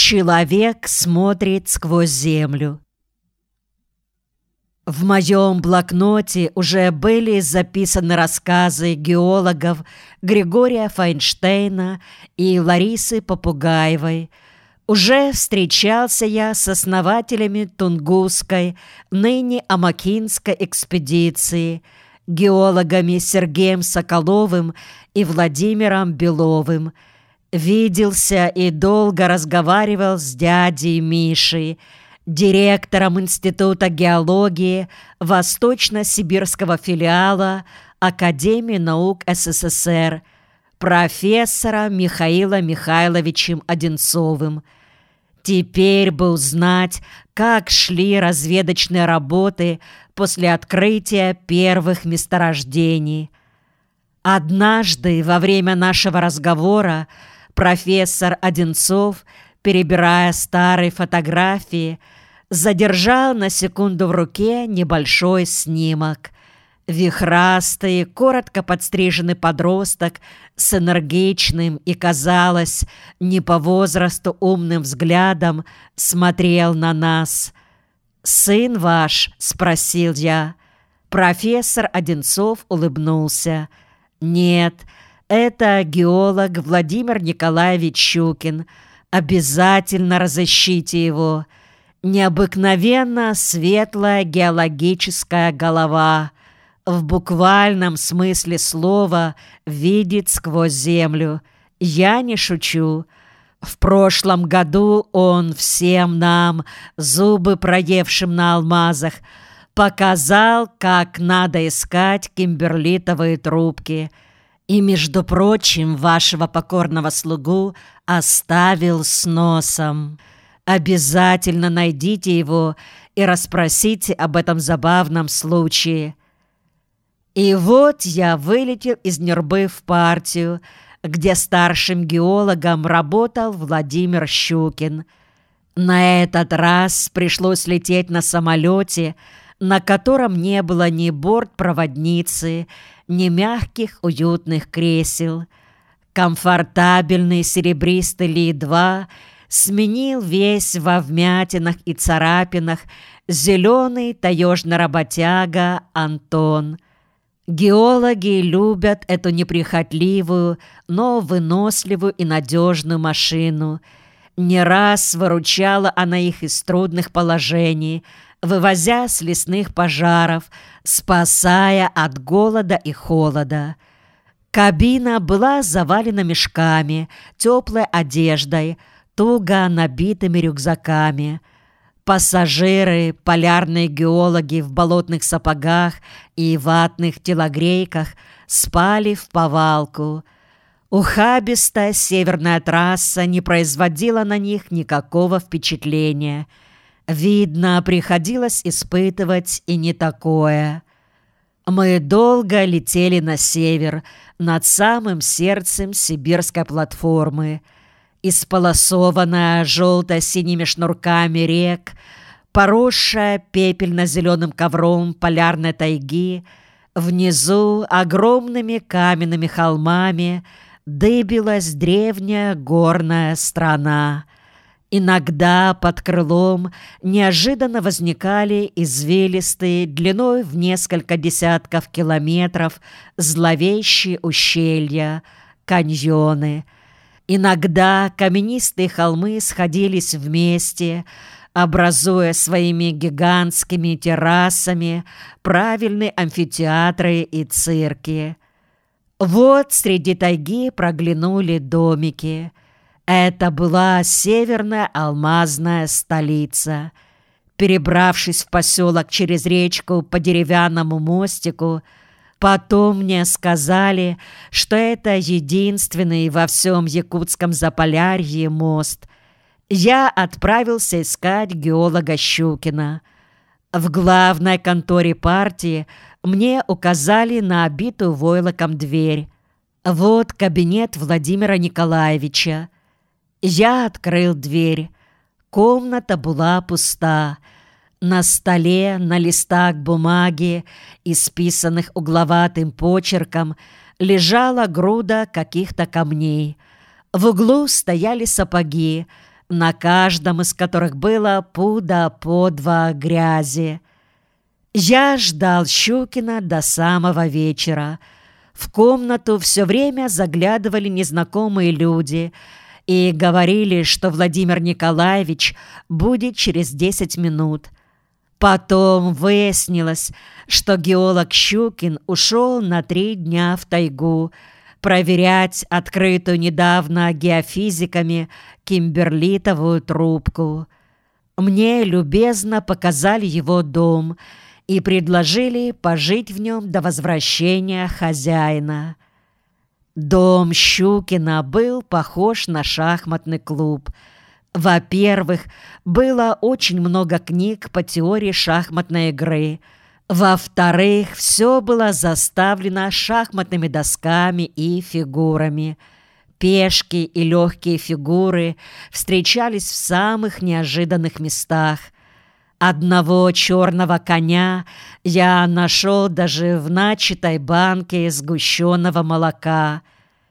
Человек смотрит сквозь землю. В моем блокноте уже были записаны рассказы геологов Григория Файнштейна и Ларисы Попугаевой. Уже встречался я с основателями Тунгусской, ныне Амакинской экспедиции, геологами Сергеем Соколовым и Владимиром Беловым. Виделся и долго разговаривал с дядей Мишей, директором Института геологии Восточно-Сибирского филиала Академии наук СССР, профессором Михаилом Михайловичем Одинцовым. Теперь бы узнать, как шли разведочные работы после открытия первых месторождений. Однажды во время нашего разговора профессор Одинцов, перебирая старые фотографии, задержал на секунду в руке небольшой снимок. Вихрастый, коротко подстриженный подросток с энергичным и, казалось, не по возрасту умным взглядом смотрел на нас. «Сын ваш?» — спросил я. Профессор Одинцов улыбнулся. «Нет, это геолог Владимир Николаевич Щукин. Обязательно разыщите его. Необыкновенно светлая геологическая голова. В буквальном смысле слова видит сквозь землю. Я не шучу. В прошлом году он всем нам, зубы проевшим на алмазах, показал, как надо искать кимберлитовые трубки. И, между прочим, вашего покорного слугу оставил с носом. Обязательно найдите его и расспросите об этом забавном случае». И вот я вылетел из Нюрбы в партию, где старшим геологом работал Владимир Щукин. На этот раз пришлось лететь на самолете, на котором не было ни бортпроводницы, ни мягких уютных кресел. Комфортабельный серебристый Ли-2 сменил весь во вмятинах и царапинах зеленый таежный работяга Антон. Геологи любят эту неприхотливую, но выносливую и надежную машину. Не раз выручала она их из трудных положений, вывозя с лесных пожаров, спасая от голода и холода. Кабина была завалена мешками, теплой одеждой, туго набитыми рюкзаками. Пассажиры, полярные геологи в болотных сапогах и ватных телогрейках спали вповалку. Ухабистая северная трасса не производила на них никакого впечатления. Видно, приходилось испытывать и не такое. Мы долго летели на север, над самым сердцем сибирской платформы. Исполосованная желто-синими шнурками рек, поросшая пепельно-зеленым ковром полярной тайги, внизу огромными каменными холмами дыбилась древняя горная страна. Иногда под крылом неожиданно возникали извилистые, длиной в несколько десятков километров, зловещие ущелья, каньоны. Иногда каменистые холмы сходились вместе, образуя своими гигантскими террасами правильные амфитеатры и цирки. Вот среди тайги проглянули домики. Это была северная алмазная столица. Перебравшись в поселок через речку по деревянному мостику, потом мне сказали, что это единственный во всем якутском Заполярье мост. Я отправился искать геолога Щукина. В главной конторе партии мне указали на обитую войлоком дверь. Вот кабинет Владимира Николаевича. Я открыл дверь. Комната была пуста. На столе, на листах бумаги, исписанных угловатым почерком, лежала груда каких-то камней. В углу стояли сапоги, на каждом из которых было пуда по 2 грязи. Я ждал Щукина до самого вечера. В комнату все время заглядывали незнакомые люди и говорили, что Владимир Николаевич будет через 10 минут. Потом выяснилось, что геолог Щукин ушел на 3 дня в тайгу проверять открытую недавно геофизиками кимберлитовую трубку. Мне любезно показали его дом и предложили пожить в нем до возвращения хозяина. Дом Щукина был похож на шахматный клуб. Во-первых, было очень много книг по теории шахматной игры. Во-вторых, все было заставлено шахматными досками и фигурами. Пешки и легкие фигуры встречались в самых неожиданных местах. Одного черного коня я нашел даже в начатой банке сгущенного молока.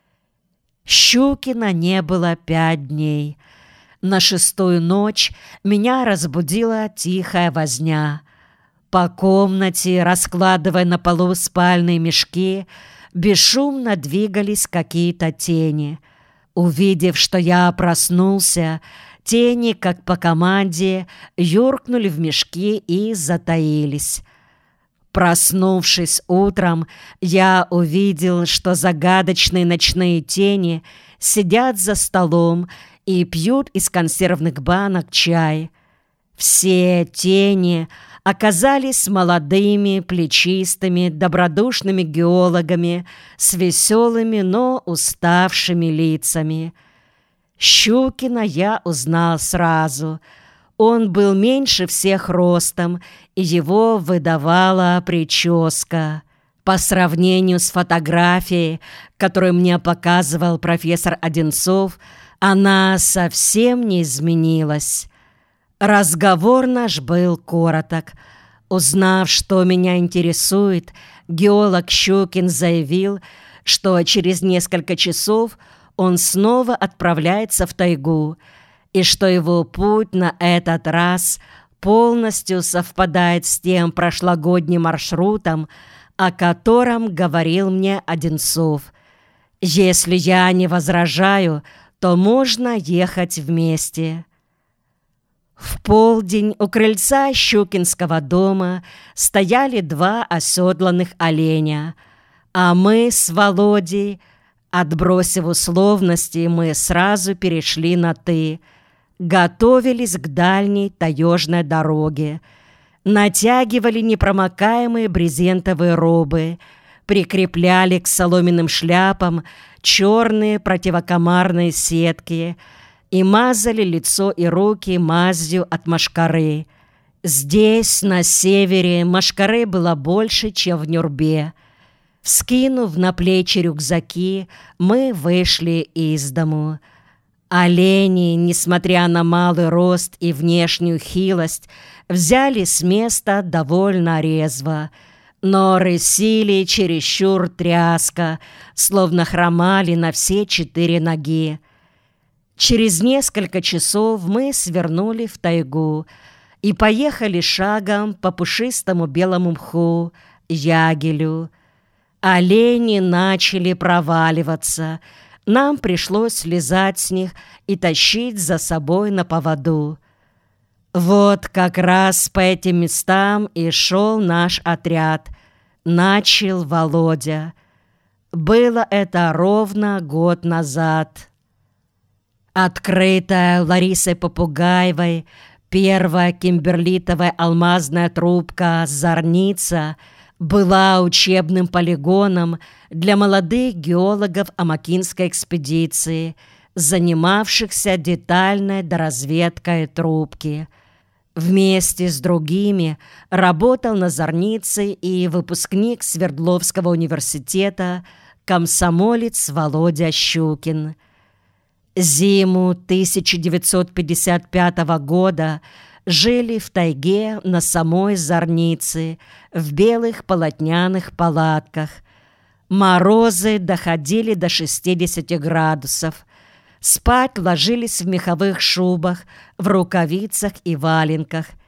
Щукина не было 5 дней. На 6-ю ночь меня разбудила тихая возня. По комнате, раскладывая на полу спальные мешки, бесшумно двигались какие-то тени. Увидев, что я проснулся, тени, как по команде, юркнули в мешки и затаились. Проснувшись утром, я увидел, что загадочные ночные тени сидят за столом и пьют из консервных банок чай. Все тени оказались молодыми, плечистыми, добродушными геологами с веселыми, но уставшими лицами. Щукина я узнал сразу. Он был меньше всех ростом, и его выдавала прическа. По сравнению с фотографией, которую мне показывал профессор Одинцов, она совсем не изменилась. Разговор наш был короток. Узнав, что меня интересует, геолог Щукин заявил, что через несколько часов он снова отправляется в тайгу, и что его путь на этот раз полностью совпадает с тем прошлогодним маршрутом, о котором говорил мне Одинцов. Если я не возражаю, то можно ехать вместе. В полдень у крыльца Щукинского дома стояли 2 оседланных оленя, а мы с Володей, отбросив условности, мы сразу перешли на «ты», готовились к дальней таежной дороге, натягивали непромокаемые брезентовые робы, прикрепляли к соломенным шляпам черные противокомарные сетки и мазали лицо и руки мазью от мошкары. Здесь, на севере, мошкары было больше, чем в Нюрбе. Вскинув на плечи рюкзаки, мы вышли из дому. Олени, несмотря на малый рост и внешнюю хилость, взяли с места довольно резво, но рысили чересчур тряска, словно хромали на все 4 ноги. Через несколько часов мы свернули в тайгу и поехали шагом по пушистому белому мху, ягелю. Олени начали проваливаться. Нам пришлось слезать с них и тащить за собой на поводу. Вот как раз по этим местам и шел наш отряд. Начал Володя. Было это ровно год назад. Открытая Ларисой Попугаевой первая кимберлитовая алмазная трубка «Зорница» была учебным полигоном для молодых геологов Амакинской экспедиции, занимавшихся детальной доразведкой трубки. Вместе с другими работал на «Зорнице» и выпускник Свердловского университета, комсомолец Володя Щукин. Зиму 1955 года жили в тайге на самой Зорнице, в белых полотняных палатках. Морозы доходили до 60 градусов. Спать ложились в меховых шубах, в рукавицах и валенках.